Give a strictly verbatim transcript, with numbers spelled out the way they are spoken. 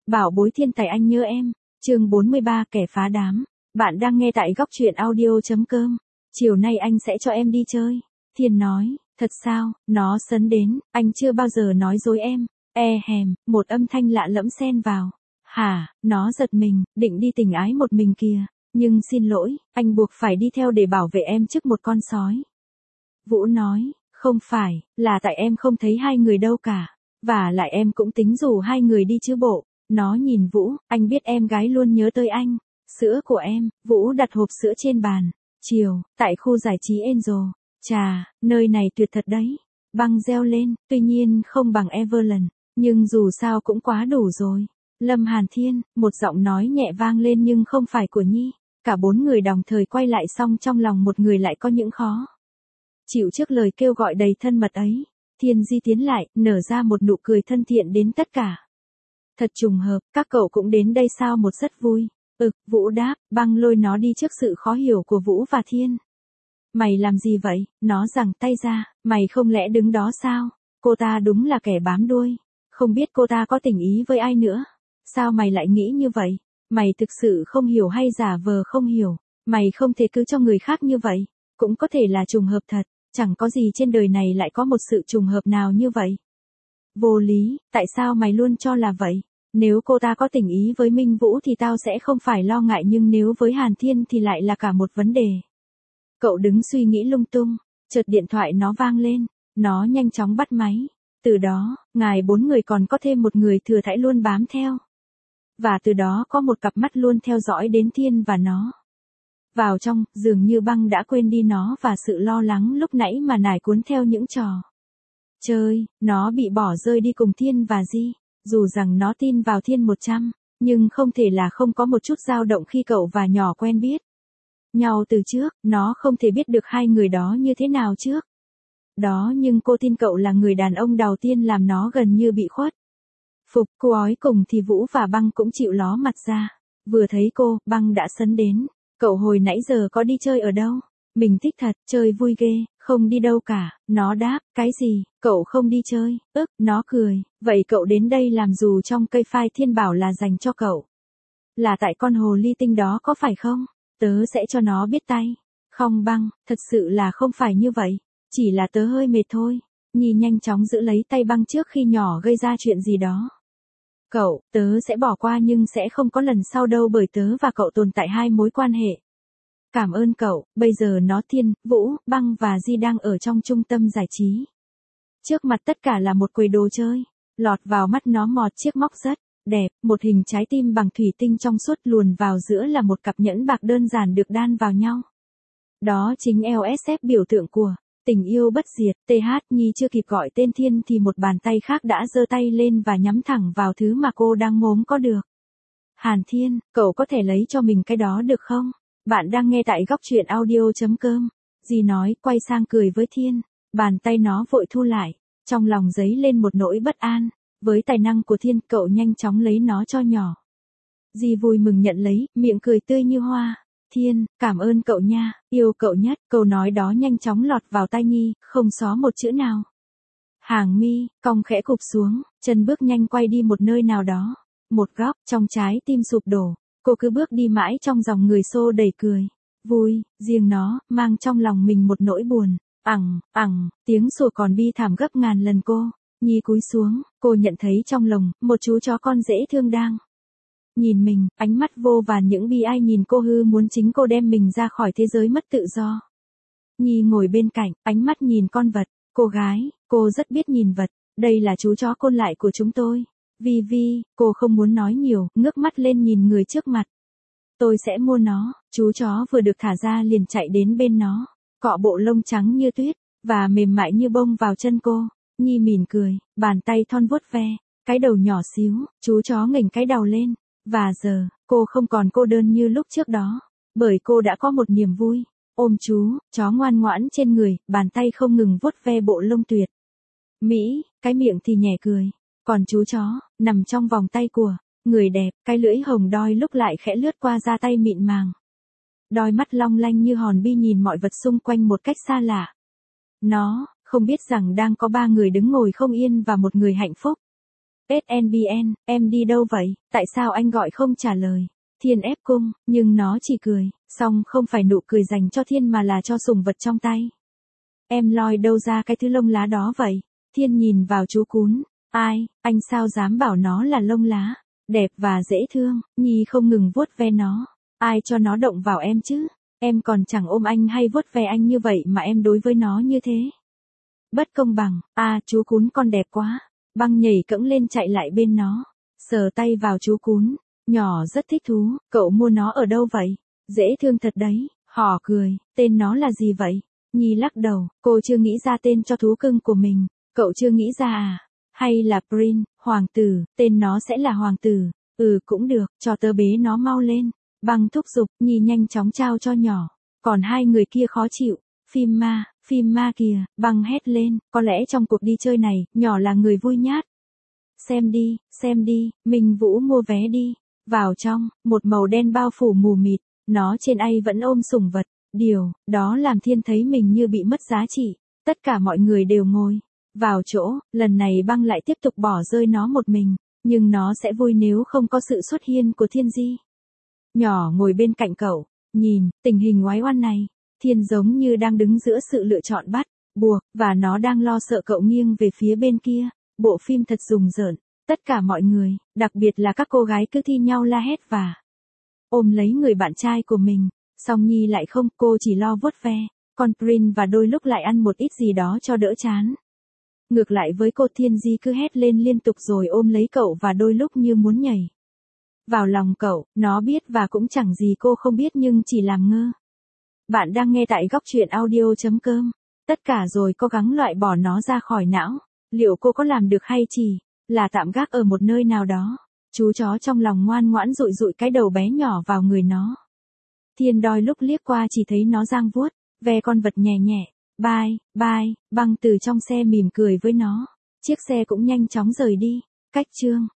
Bảo bối thiên tài anh nhớ em. Chương bốn mươi ba kẻ phá đám. Bạn đang nghe tại góc truyện audio.com. Chiều nay anh sẽ cho em đi chơi. Thiên nói, thật sao, nó sấn đến, anh chưa bao giờ nói dối em. E hèm, một âm thanh lạ lẫm xen vào. Hả, nó giật mình, định đi tình ái một mình kìa. Nhưng xin lỗi, anh buộc phải đi theo để bảo vệ em trước một con sói. Vũ nói, không phải, là tại em không thấy hai người đâu cả. Và lại em cũng tính rủ hai người đi chứ bộ. Nó nhìn Vũ, anh biết em gái luôn nhớ tới anh. Sữa của em. Vũ đặt hộp sữa trên bàn. Chiều, tại khu giải trí Angel. Chà, nơi này tuyệt thật đấy. Băng reo lên, tuy nhiên không bằng Everland, nhưng dù sao cũng quá đủ rồi. Lâm Hàn Thiên, một giọng nói nhẹ vang lên nhưng không phải của Nhi. Cả bốn người đồng thời quay lại, xong trong lòng một người lại có những khó chịu trước lời kêu gọi đầy thân mật ấy. Thiên Di tiến lại, nở ra một nụ cười thân thiện đến tất cả. Thật trùng hợp, các cậu cũng đến đây sao? Một rất vui. Ực, Vũ đáp, băng lôi nó đi trước sự khó hiểu của Vũ và Thiên. Mày làm gì vậy? Nó giằng tay ra, mày không lẽ đứng đó sao? Cô ta đúng là kẻ bám đuôi. Không biết cô ta có tình ý với ai nữa. Sao mày lại nghĩ như vậy? Mày thực sự không hiểu hay giả vờ không hiểu? Mày không thể cứ cho người khác như vậy. Cũng có thể là trùng hợp thật. Chẳng có gì trên đời này lại có một sự trùng hợp nào như vậy. Vô lý, tại sao mày luôn cho là vậy? Nếu cô ta có tình ý với Minh Vũ thì tao sẽ không phải lo ngại, nhưng nếu với Hàn Thiên thì lại là cả một vấn đề. Cậu đứng suy nghĩ lung tung, chợt điện thoại nó vang lên, nó nhanh chóng bắt máy. Từ đó, ngài bốn người còn có thêm một người thừa thãi luôn bám theo. Và từ đó có một cặp mắt luôn theo dõi đến Thiên và nó. Vào trong, dường như băng đã quên đi nó và sự lo lắng lúc nãy mà nải cuốn theo những trò chơi, nó bị bỏ rơi đi cùng Thiên và Di. Dù rằng nó tin vào Thiên một trăm, nhưng không thể là không có một chút dao động khi cậu và nhỏ quen biết nhau từ trước, nó không thể biết được hai người đó như thế nào trước đó, nhưng cô tin cậu là người đàn ông đầu tiên làm nó gần như bị khuất phục. Cô ói cùng thì Vũ và băng cũng chịu ló mặt ra. Vừa thấy cô, băng đã sấn đến. Cậu hồi nãy giờ có đi chơi ở đâu? Mình thích thật, chơi vui ghê. Không đi đâu cả. Nó đáp, cái gì? Cậu không đi chơi? Ức, nó cười. Vậy cậu đến đây làm? Dù trong cây phai Thiên bảo là dành cho cậu. Là tại con hồ ly tinh đó có phải không? Tớ sẽ cho nó biết tay. Không băng, thật sự là không phải như vậy. Chỉ là tớ hơi mệt thôi. Nhi nhanh chóng giữ lấy tay băng trước khi nhỏ gây ra chuyện gì đó. Cậu, tớ sẽ bỏ qua nhưng sẽ không có lần sau đâu, bởi tớ và cậu tồn tại hai mối quan hệ. Cảm ơn cậu. Bây giờ nó, Thiên, Vũ, băng và Di đang ở trong trung tâm giải trí. Trước mặt tất cả là một quầy đồ chơi. Lọt vào mắt nó một chiếc móc rất đẹp, một hình trái tim bằng thủy tinh trong suốt, luồn vào giữa là một cặp nhẫn bạc đơn giản được đan vào nhau. Đó chính lờ ét ép, biểu tượng của tình yêu bất diệt. tê hát Nhi chưa kịp gọi tên Thiên thì một bàn tay khác đã giơ tay lên và nhắm thẳng vào thứ mà cô đang mốm có được. Hàn Thiên, cậu có thể lấy cho mình cái đó được không? Bạn đang nghe tại góc truyện audio.com. Di nói, quay sang cười với Thiên. Bàn tay nó vội thu lại. Trong lòng dấy lên một nỗi bất an. Với tài năng của Thiên, cậu nhanh chóng lấy nó cho nhỏ. Di vui mừng nhận lấy, miệng cười tươi như hoa. Thiên, cảm ơn cậu nha, yêu cậu nhất. Câu nói đó nhanh chóng lọt vào tai Nhi, không xó một chữ nào. Hàng mi, cong khẽ cụp xuống, chân bước nhanh quay đi một nơi nào đó. Một góc, trong trái tim sụp đổ. Cô cứ bước đi mãi trong dòng người xô đầy cười. Vui, riêng nó, mang trong lòng mình một nỗi buồn. Ẳng, ẳng, tiếng sủa còn bi thảm gấp ngàn lần cô. Nhi cúi xuống, cô nhận thấy trong lồng, một chú chó con dễ thương đang nhìn mình, ánh mắt vô vàn những bi ai nhìn cô, hư muốn chính cô đem mình ra khỏi thế giới mất tự do. Nhi ngồi bên cạnh, ánh mắt nhìn con vật. Cô gái, cô rất biết nhìn vật. Đây là chú chó côn lại của chúng tôi. Vi Vi, cô không muốn nói nhiều, ngước mắt lên nhìn người trước mặt. Tôi sẽ mua nó. Chú chó vừa được thả ra liền chạy đến bên nó, cọ bộ lông trắng như tuyết và mềm mại như bông vào chân cô. Nhi mỉm cười, bàn tay thon vuốt ve cái đầu nhỏ xíu. Chú chó nghềnh cái đầu lên. Và giờ, cô không còn cô đơn như lúc trước đó, bởi cô đã có một niềm vui. Ôm chú chó ngoan ngoãn trên người, bàn tay không ngừng vuốt ve bộ lông tuyệt mỹ, cái miệng thì nhẹ cười. Còn chú chó, nằm trong vòng tay của người đẹp, cái lưỡi hồng đoi lúc lại khẽ lướt qua da tay mịn màng. Đôi mắt long lanh như hòn bi nhìn mọi vật xung quanh một cách xa lạ. Nó không biết rằng đang có ba người đứng ngồi không yên và một người hạnh phúc. ét en bê en, em đi đâu vậy, tại sao anh gọi không trả lời. Thiên ép cung, nhưng nó chỉ cười, song không phải nụ cười dành cho Thiên mà là cho sùng vật trong tay. Em lòi đâu ra cái thứ lông lá đó vậy? Thiên nhìn vào chú cún. Ai, anh sao dám bảo nó là lông lá? Đẹp và dễ thương, Nhi không ngừng vuốt ve nó. Ai cho nó động vào em chứ? Em còn chẳng ôm anh hay vuốt ve anh như vậy mà em đối với nó như thế. Bất công bằng, à chú cún con đẹp quá. Băng nhảy cẫng lên chạy lại bên nó. Sờ tay vào chú cún. Nhỏ rất thích thú, cậu mua nó ở đâu vậy? Dễ thương thật đấy, Hỏ cười, tên nó là gì vậy? Nhi lắc đầu, cô chưa nghĩ ra tên cho thú cưng của mình. Cậu chưa nghĩ ra à? Hay là Prince, hoàng tử, tên nó sẽ là hoàng tử. Ừ cũng được, cho tớ bế nó mau lên. Băng thúc giục, Nhi nhanh chóng trao cho nhỏ. Còn hai người kia khó chịu. Phim ma, phim ma kìa, Băng hét lên, có lẽ trong cuộc đi chơi này, nhỏ là người vui nhát. Xem đi, xem đi, Minh Vũ mua vé đi. Vào trong, một màu đen bao phủ mù mịt, nó trên ai vẫn ôm sủng vật. Điều, đó làm Thiên thấy mình như bị mất giá trị. Tất cả mọi người đều ngồi vào chỗ, lần này Băng lại tiếp tục bỏ rơi nó một mình, nhưng nó sẽ vui nếu không có sự xuất hiện của Thiên Di. Nhỏ ngồi bên cạnh cậu, nhìn, tình hình oái oăm này, Thiên giống như đang đứng giữa sự lựa chọn bắt, buộc, và nó đang lo sợ cậu nghiêng về phía bên kia. Bộ phim thật rùng rợn, tất cả mọi người, đặc biệt là các cô gái cứ thi nhau la hét và ôm lấy người bạn trai của mình. Song Nhi lại không, cô chỉ lo vuốt ve, còn Prince và đôi lúc lại ăn một ít gì đó cho đỡ chán. Ngược lại với cô, Thiên Di cứ hét lên liên tục rồi ôm lấy cậu và đôi lúc như muốn nhảy vào lòng cậu. Nó biết và cũng chẳng gì cô không biết nhưng chỉ làm ngơ. Bạn đang nghe tại góc truyện audio chấm com. Tất cả rồi cố gắng loại bỏ nó ra khỏi não. Liệu cô có làm được hay chỉ là tạm gác ở một nơi nào đó? Chú chó trong lòng ngoan ngoãn dụi dụi cái đầu bé nhỏ vào người nó. Thiên đôi lúc liếc qua chỉ thấy nó giang vuốt ve con vật nhẹ nhẹ. Bye, bye, Băng từ trong xe mỉm cười với nó. Chiếc xe cũng nhanh chóng rời đi. Cách chương